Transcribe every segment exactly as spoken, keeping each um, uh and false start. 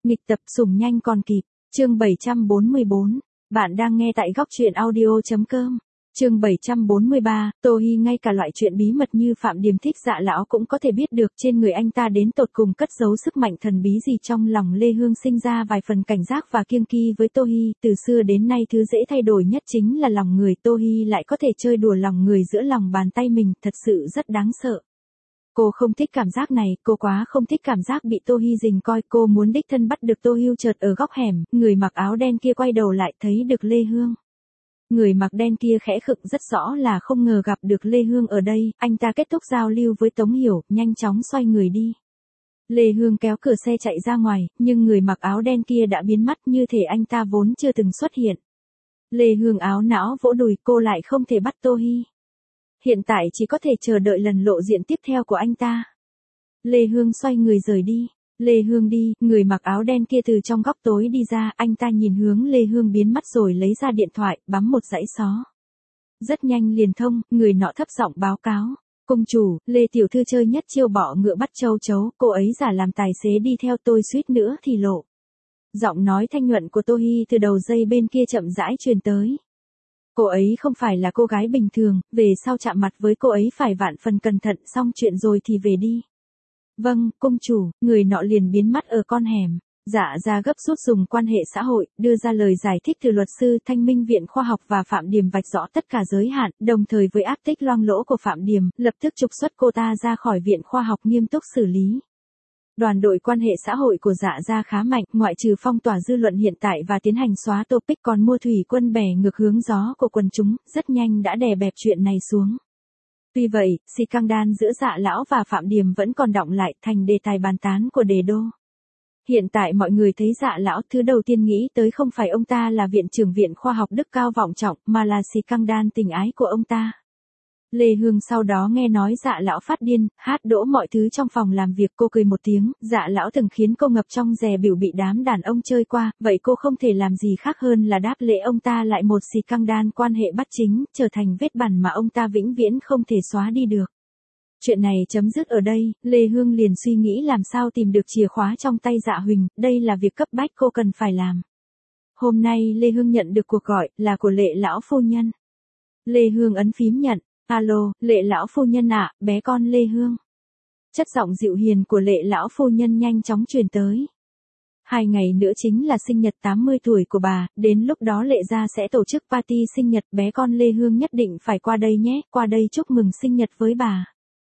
Nghịch tập sủng nhanh còn kịp. Chương bảy trăm bốn mươi bốn. Bạn đang nghe tại góc truyện audio.com. Chương bảy trăm bốn mươi ba, Tô Hi ngay cả loại chuyện bí mật như Phạm Điềm thích Dạ lão cũng có thể biết được, trên người anh ta đến tột cùng cất giấu sức mạnh thần bí gì. Trong lòng Lê Hương sinh ra vài phần cảnh giác và kiêng kỵ với Tô Hi, từ xưa đến nay thứ dễ thay đổi nhất chính là lòng người, Tô Hi lại có thể chơi đùa lòng người giữa lòng bàn tay mình, thật sự rất đáng sợ. Cô không thích cảm giác này, cô quá không thích cảm giác bị Tô Hi rình coi, cô muốn đích thân bắt được Tô Hi. Chợt ở góc hẻm, người mặc áo đen kia quay đầu lại thấy được Lê Hương. Người mặc đen kia khẽ khựng, rất rõ là không ngờ gặp được Lê Hương ở đây, anh ta kết thúc giao lưu với Tống Hiểu, nhanh chóng xoay người đi. Lê Hương kéo cửa xe chạy ra ngoài, nhưng người mặc áo đen kia đã biến mất, như thể anh ta vốn chưa từng xuất hiện. Lê Hương áo não vỗ đùi, cô lại không thể bắt Tô Hi. Hiện tại chỉ có thể chờ đợi lần lộ diện tiếp theo của anh ta. Lê Hương xoay người rời đi. Lê Hương đi, người mặc áo đen kia từ trong góc tối đi ra, anh ta nhìn hướng Lê Hương biến mất rồi lấy ra điện thoại, bấm một dãy số. Rất nhanh liền thông, người nọ thấp giọng báo cáo. Công chủ, Lê tiểu thư chơi nhất chiêu bọ ngựa bắt châu chấu, cô ấy giả làm tài xế đi theo tôi suýt nữa thì lộ. Giọng nói thanh nhuận của Tô Hi từ đầu dây bên kia chậm rãi truyền tới. Cô ấy không phải là cô gái bình thường, về sau chạm mặt với cô ấy phải vạn phần cẩn thận, xong chuyện rồi thì về đi. Vâng, công chủ, người nọ liền biến mất ở con hẻm. Dạ ra gấp rút dùng quan hệ xã hội, đưa ra lời giải thích từ luật sư Thanh Minh Viện Khoa học và Phạm Điềm vạch rõ tất cả giới hạn, đồng thời với áp tích loang lỗ của Phạm Điềm, lập tức trục xuất cô ta ra khỏi Viện Khoa học nghiêm túc xử lý. Đoàn đội quan hệ xã hội của Dạ gia khá mạnh, ngoại trừ phong tỏa dư luận hiện tại và tiến hành xóa topic, còn mua thủy quân bè ngược hướng gió của quần chúng, rất nhanh đã đè bẹp chuyện này xuống. Tuy vậy, scandal giữa Dạ lão và Phạm Điềm vẫn còn đọng lại, thành đề tài bàn tán của đề đô. Hiện tại mọi người thấy Dạ lão, thứ đầu tiên nghĩ tới không phải ông ta là viện trưởng Viện Khoa học đức cao vọng trọng, mà là scandal tình ái của ông ta. Lê Hương sau đó nghe nói Dạ lão phát điên, hát đỗ mọi thứ trong phòng làm việc, cô cười một tiếng, Dạ lão từng khiến cô ngập trong dè bỉu bị đám đàn ông chơi qua, vậy cô không thể làm gì khác hơn là đáp lễ ông ta lại một scandal quan hệ bất chính, trở thành vết bẩn mà ông ta vĩnh viễn không thể xóa đi được. Chuyện này chấm dứt ở đây, Lê Hương liền suy nghĩ làm sao tìm được chìa khóa trong tay Dạ Huỳnh, đây là việc cấp bách cô cần phải làm. Hôm nay Lê Hương nhận được cuộc gọi, là của Lệ lão phu nhân. Lê Hương ấn phím nhận. Alo, Lệ lão phu nhân ạ, bé con Lê Hương. Chất giọng dịu hiền của Lệ lão phu nhân nhanh chóng truyền tới. Hai ngày nữa chính là sinh nhật tám mươi tuổi của bà, đến lúc đó Lệ gia sẽ tổ chức party sinh nhật, bé con Lê Hương nhất định phải qua đây nhé, qua đây chúc mừng sinh nhật với bà.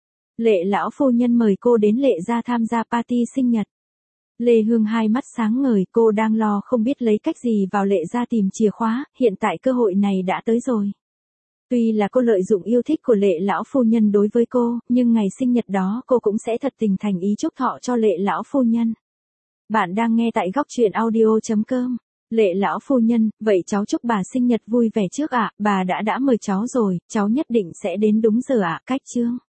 Lệ lão phu nhân mời cô đến Lệ gia tham gia party sinh nhật. Lê Hương hai mắt sáng ngời, cô đang lo không biết lấy cách gì vào Lệ gia tìm chìa khóa, hiện tại cơ hội này đã tới rồi. Tuy là cô lợi dụng yêu thích của Lệ lão phu nhân đối với cô, nhưng ngày sinh nhật đó cô cũng sẽ thật tình thành ý chúc thọ cho Lệ lão phu nhân. Bạn đang nghe tại góc truyện audio.com. Lệ lão phu nhân, vậy cháu chúc bà sinh nhật vui vẻ trước ạ, bà đã đã mời cháu rồi, cháu nhất định sẽ đến đúng giờ ạ, cách chương.